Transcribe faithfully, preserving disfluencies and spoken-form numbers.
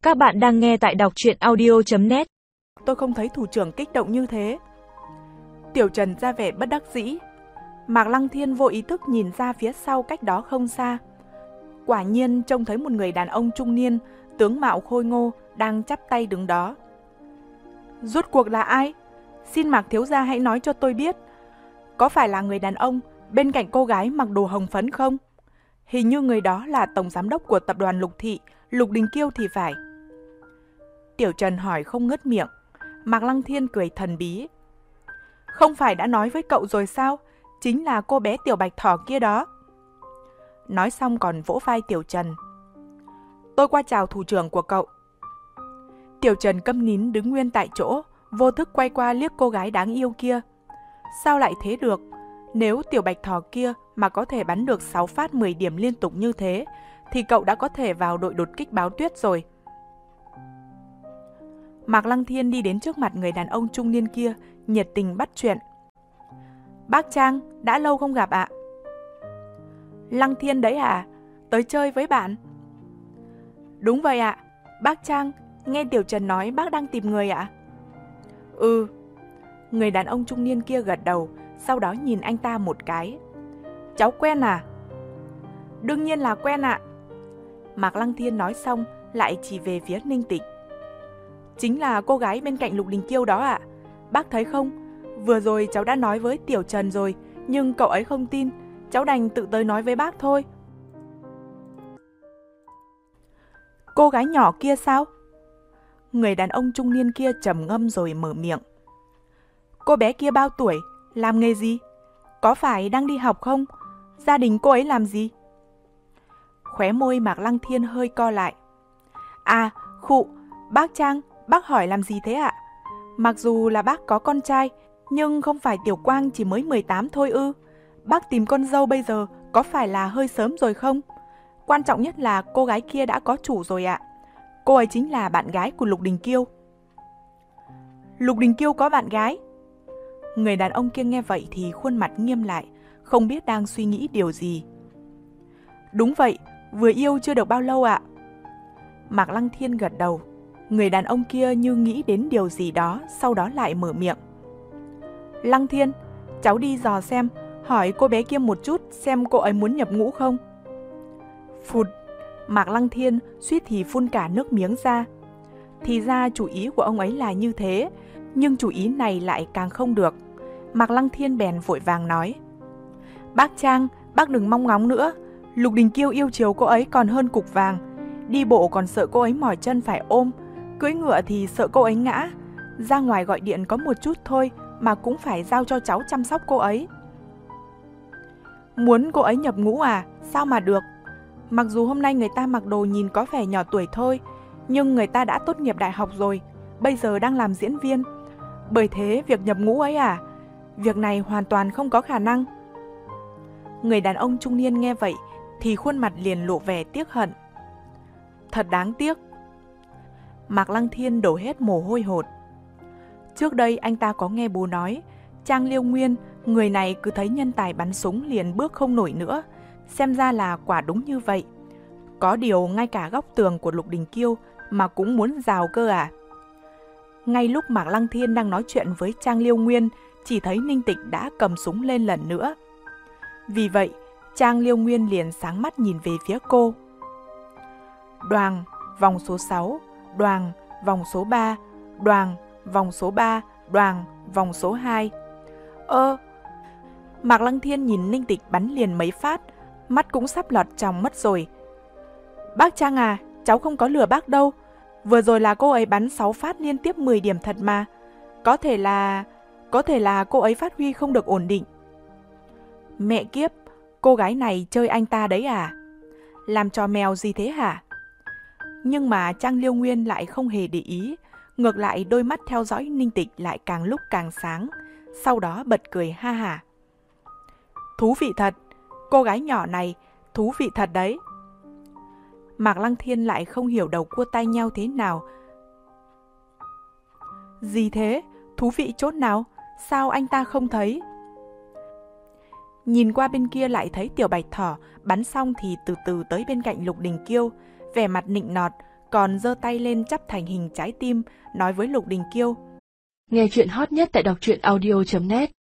Các bạn đang nghe tại đọc truyện audio chấm net. Tôi không thấy thủ trưởng kích động như thế. Tiểu Trần ra vẻ bất đắc dĩ. Mạc Lăng Thiên vô ý thức nhìn ra phía sau cách đó không xa. Quả nhiên trông thấy một người đàn ông trung niên, tướng mạo khôi ngô, đang chắp tay đứng đó. Rốt cuộc là ai? Xin Mạc thiếu gia hãy nói cho tôi biết. Có phải là người đàn ông bên cạnh cô gái mặc đồ hồng phấn không? Hình như người đó là tổng giám đốc của tập đoàn Lục Thị, Lục Đình Kiêu thì phải. Tiểu Trần hỏi không ngớt miệng. Mạc Lăng Thiên cười thần bí. Không phải đã nói với cậu rồi sao? Chính là cô bé Tiểu Bạch Thỏ kia đó. Nói xong còn vỗ vai Tiểu Trần. Tôi qua chào thủ trưởng của cậu. Tiểu Trần câm nín đứng nguyên tại chỗ, vô thức quay qua liếc cô gái đáng yêu kia. Sao lại thế được? Nếu Tiểu Bạch Thỏ kia mà có thể bắn được sáu phát mười điểm liên tục như thế, thì cậu đã có thể vào đội đột kích Báo Tuyết rồi. Mạc Lăng Thiên đi đến trước mặt người đàn ông trung niên kia, nhiệt tình bắt chuyện. Bác Trang, đã lâu không gặp ạ. Lăng Thiên đấy à? Tới chơi với bạn. Đúng vậy ạ. Bác Trang, nghe Tiểu Trần nói bác đang tìm người ạ. Ừ. Người đàn ông trung niên kia gật đầu, sau đó nhìn anh ta một cái. Cháu quen à? Đương nhiên là quen ạ. Mạc Lăng Thiên nói xong, lại chỉ về phía Ninh Tịch. Chính là cô gái bên cạnh Lục Đình Kiêu đó ạ. Bác thấy không? Vừa rồi cháu đã nói với Tiểu Trần rồi, nhưng cậu ấy không tin. Cháu đành tự tới nói với bác thôi. Cô gái nhỏ kia sao? Người đàn ông trung niên kia trầm ngâm rồi mở miệng. Cô bé kia bao tuổi? Làm nghề gì? Có phải đang đi học không? Gia đình cô ấy làm gì? Khóe môi Mạc Lăng Thiên hơi co lại. À, khụ, bác Trang, bác hỏi làm gì thế ạ? Mặc dù là bác có con trai, nhưng không phải Tiểu Quang chỉ mới mười tám thôi ư? Bác tìm con dâu bây giờ có phải là hơi sớm rồi không? Quan trọng nhất là cô gái kia đã có chủ rồi ạ. Cô ấy chính là bạn gái của Lục Đình Kiêu. Lục Đình Kiêu có bạn gái? Người đàn ông kia nghe vậy thì khuôn mặt nghiêm lại, không biết đang suy nghĩ điều gì. Đúng vậy, vừa yêu chưa được bao lâu ạ. Mạc Lăng Thiên gật đầu. Người đàn ông kia như nghĩ đến điều gì đó, sau đó lại mở miệng. Lăng Thiên, cháu đi dò xem, hỏi cô bé kia một chút xem cô ấy muốn nhập ngũ không. Phụt, Mạc Lăng Thiên suýt thì phun cả nước miếng ra. Thì ra chủ ý của ông ấy là như thế, nhưng chủ ý này lại càng không được. Mạc Lăng Thiên bèn vội vàng nói. Bác Trang, bác đừng mong ngóng nữa. Lục Đình Kiêu yêu chiều cô ấy còn hơn cục vàng. Đi bộ còn sợ cô ấy mỏi chân phải ôm, cưỡi ngựa thì sợ cô ấy ngã. Ra ngoài gọi điện có một chút thôi mà cũng phải giao cho cháu chăm sóc cô ấy. Muốn cô ấy nhập ngũ à? Sao mà được? Mặc dù hôm nay người ta mặc đồ nhìn có vẻ nhỏ tuổi thôi, nhưng người ta đã tốt nghiệp đại học rồi, bây giờ đang làm diễn viên. Bởi thế việc nhập ngũ ấy à? Việc này hoàn toàn không có khả năng. Người đàn ông trung niên nghe vậy thì khuôn mặt liền lộ vẻ tiếc hận. Thật đáng tiếc. Mạc Lăng Thiên đổ hết mồ hôi hột. Trước đây anh ta có nghe bố nói, Trang Liêu Nguyên, người này cứ thấy nhân tài bắn súng liền bước không nổi nữa. Xem ra là quả đúng như vậy. Có điều ngay cả góc tường của Lục Đình Kiêu mà cũng muốn rào cơ à? Ngay lúc Mạc Lăng Thiên đang nói chuyện với Trang Liêu Nguyên, chỉ thấy Ninh Tịch đã cầm súng lên lần nữa. Vì vậy, Trang Liêu Nguyên liền sáng mắt nhìn về phía cô. Đoàng, vòng số sáu, đoàng, vòng số ba, đoàng, vòng số ba, đoàng, vòng số hai. Ơ, Mạc Lăng Thiên nhìn Ninh Tịch bắn liền mấy phát, mắt cũng sắp lọt tròng mất rồi. Bác Trang à, cháu không có lừa bác đâu. Vừa rồi là cô ấy bắn sáu phát liên tiếp mười điểm thật mà. Có thể là... Có thể là cô ấy phát huy không được ổn định. Mẹ kiếp, cô gái này chơi anh ta đấy à? Làm trò mèo gì thế hả? Nhưng mà Trang Liêu Nguyên lại không hề để ý. Ngược lại đôi mắt theo dõi Ninh Tịch lại càng lúc càng sáng. Sau đó bật cười ha hả. Thú vị thật, cô gái nhỏ này, thú vị thật đấy. Mạc Lăng Thiên lại không hiểu đầu cua tay nhau thế nào. Gì thế? Thú vị chốt nào? Sao anh ta không thấy? Nhìn qua bên kia lại thấy Tiểu Bạch Thỏ bắn xong thì từ từ tới bên cạnh Lục Đình Kiêu, vẻ mặt nịnh nọt, còn giơ tay lên chắp thành hình trái tim, nói với Lục Đình Kiêu. Nghe chuyện hot nhất tại đọc truyện audio chấm net